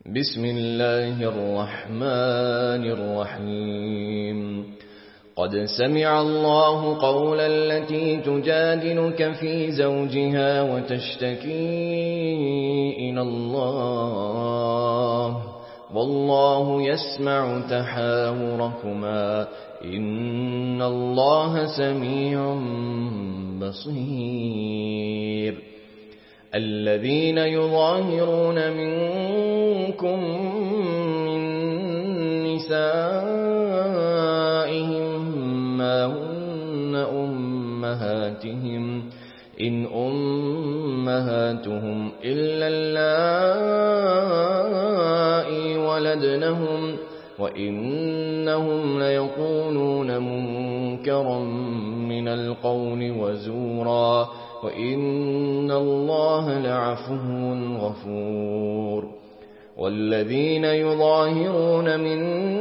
بسم الله الرحمن الرحيم قد سمع الله قول التي تجادلك في زوجها وتشتكي إلى الله والله يسمع تحاوركما إن الله سميع بصير الذين يظاهرون منكم من نسائهم ما هن أمهاتهم إن أمهاتهم إلا اللائي ولدنهم وإنهم ليقولون منكرا من القول وزورا وإن الله لعفو غفور والذين يظاهرون من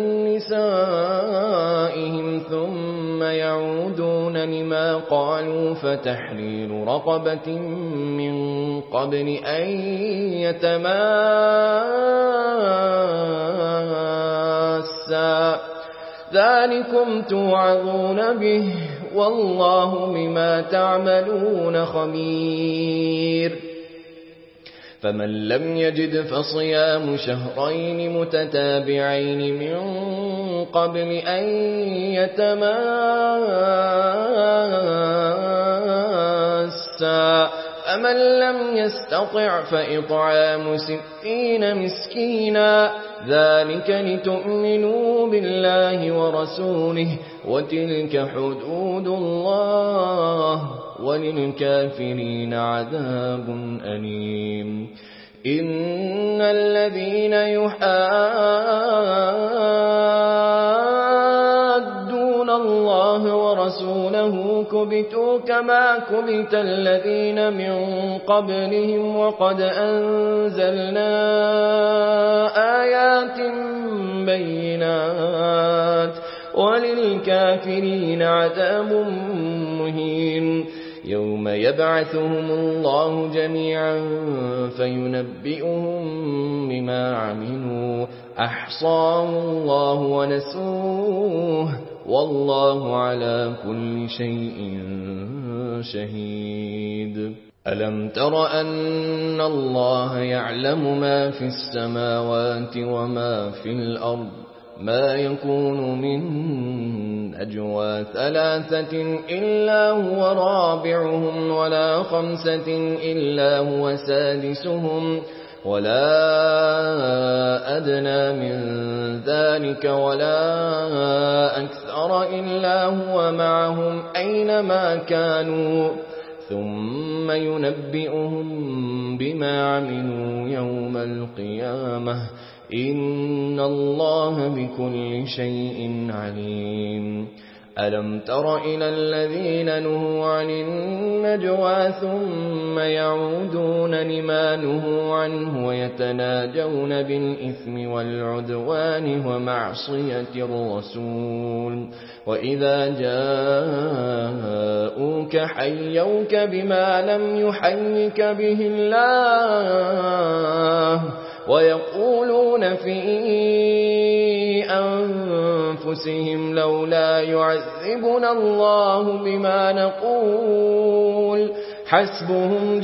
نسائهم ثم يعودون لما قالوا فتحرير رقبة من قبل أن يتماسا ذلكم توعظون به والله بما تعملون خبير فمن لم يجد فصيام شهرين متتابعين من قبل أن يتماسا فمن لم يستطع فإطعام 60 مسكينا ذلك لتؤمنوا بالله ورسوله وتلك حدود الله وللكافرين عذاب أليم إن الذين يحادون الله ورسوله كبتوا كما كبت الذين من قبلهم وقد أنزلنا آيات بينات وللكافرين عذاب مهين يوم يبعثهم الله جميعا فينبئهم بما عملوا أحصاه الله ونسوه والله على كل شيء شهيد ألم تر أن الله يعلم ما في السماوات وما في الأرض ما يكون من نجوى 3 إلا هو رابعهم ولا 5 إلا هو سادسهم ولا أدنى من ذلك ولا أكثر إلا هو معهم أينما كانوا ثم ينبئهم بما عملوا يوم القيامة إن الله بكل شيء عليم ألم تر إلى الذين نهوا عن النجوى ثم يعودون لما نهوا عنه ويتناجون بالإثم والعدوان ومعصية الرسول وإذا جاءوك حيوك بما لم يحيك به الله ويقولون في أنفسهم لولا يعذبنا الله بما نقول حسبهم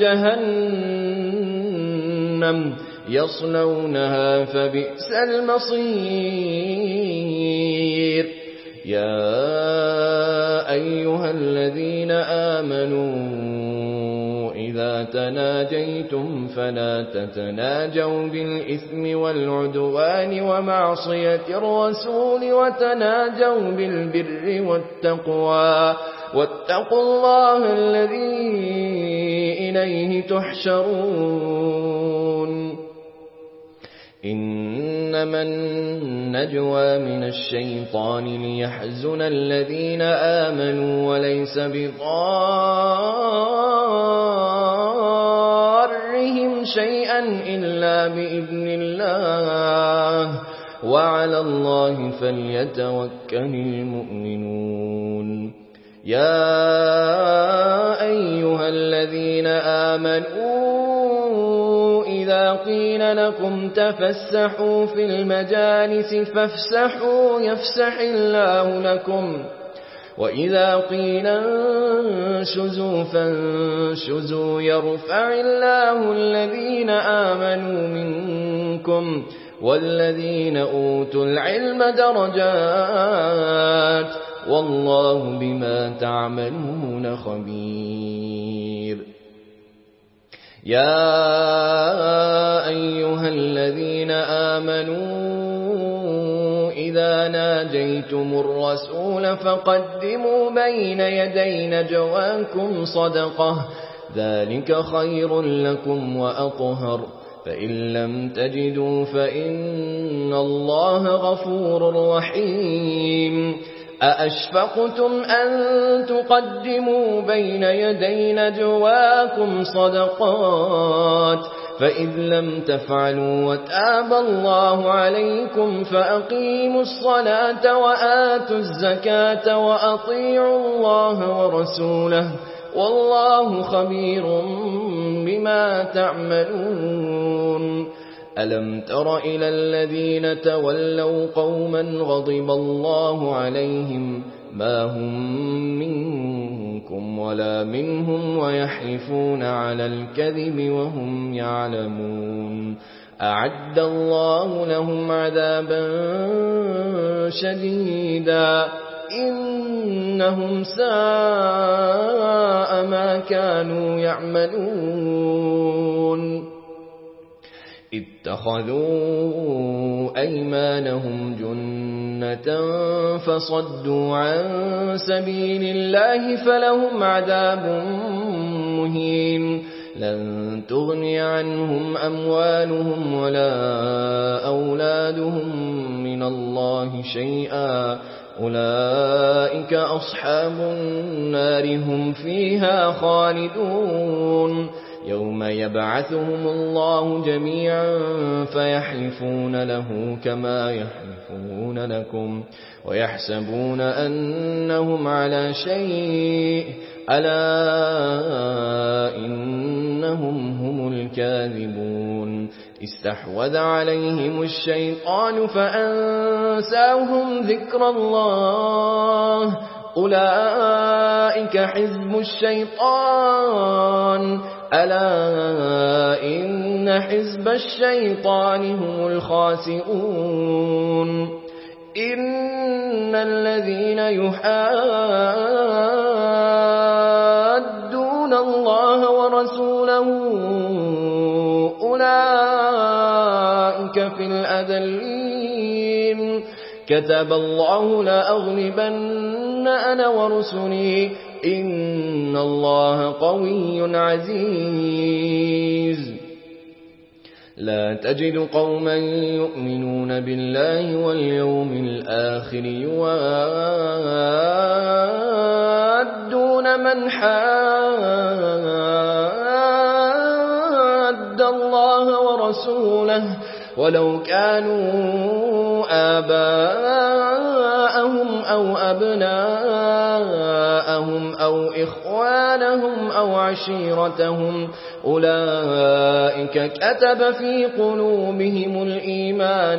جهنم يصلونها فبئس المصير يا أيها الذين آمنوا إذا تناجيتم فلا تتناجوا بالإثم والعدوان ومعصية الرسول وتناجوا بالبر والتقوى واتقوا الله الذي إليه تحشرون إنما النجوى من الشيطان ليحزن الذين آمنوا وليس بضارهم شيئا إلا بإذن الله وعلى الله فليتوكل المؤمنون يا أيها الذين آمنوا وإذا قيل لكم تفسحوا في المجالس فافسحوا يفسح الله لكم وإذا قيل انشزوا فانشزوا يرفع الله الذين آمنوا منكم والذين أوتوا العلم درجات والله بما تعملون خبير. يا أيها الذين آمنوا إذا ناجيتم الرسول فقدموا بين يدي نجواكم صدقة ذلك خير لكم وأطهر فإن لم تجدوا فإن الله غفور رحيم. أأشفقتم أن تقدموا بين يدي نجواكم صدقات فإذ لم تفعلوا وتاب الله عليكم فأقيموا الصلاة وآتوا الزكاة وأطيعوا الله ورسوله والله خبير بما تعملون. ألم تر إلى الذين تولوا قوما غضب الله عليهم ما هم منكم ولا منهم ويحلفون على الكذب وهم يعلمون أعد الله لهم عذابا شديدا إنهم ساء ما كانوا يعملون. اتخذوا أيمانهم جنة فصدوا عن سبيل الله فلهم عذاب مهين لن تغني عنهم أموالهم ولا أولادهم من الله شيئا أولئك أصحاب النار هم فيها خالدون. يوم يبعثهم الله جميعا فيحلفون له كما يحلفون لكم ويحسبون أنهم على شيء ألا إنهم هم الكاذبون. استحوذ عليهم الشيطان فأنساهم ذكر الله أولئك حزب الشيطان ألا إن حزب الشيطان هم الخاسئون. إن الذين يحادون الله ورسوله أولئك في الأذلين كتب الله لأغلبن أنا ورسلي إن الله قوي عزيز. لا تجد قوما يؤمنون بالله واليوم الآخر يوادون من حاد الله ورسوله ولو كانوا آباءهم أو أبناءهم أو إخوانهم أو عشيرتهم أولئك كتب في قلوبهم الإيمان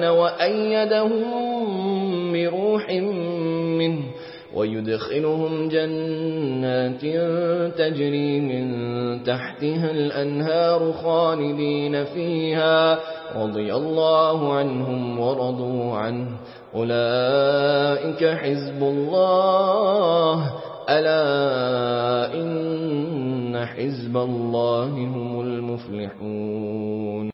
وأيدهم بروح منه ويدخلهم جنات تجري من تحتها الأنهار خالدين فيها رضي الله عنهم ورضوا عنه أولئك حزب الله ألا إن حزب الله هم المفلحون.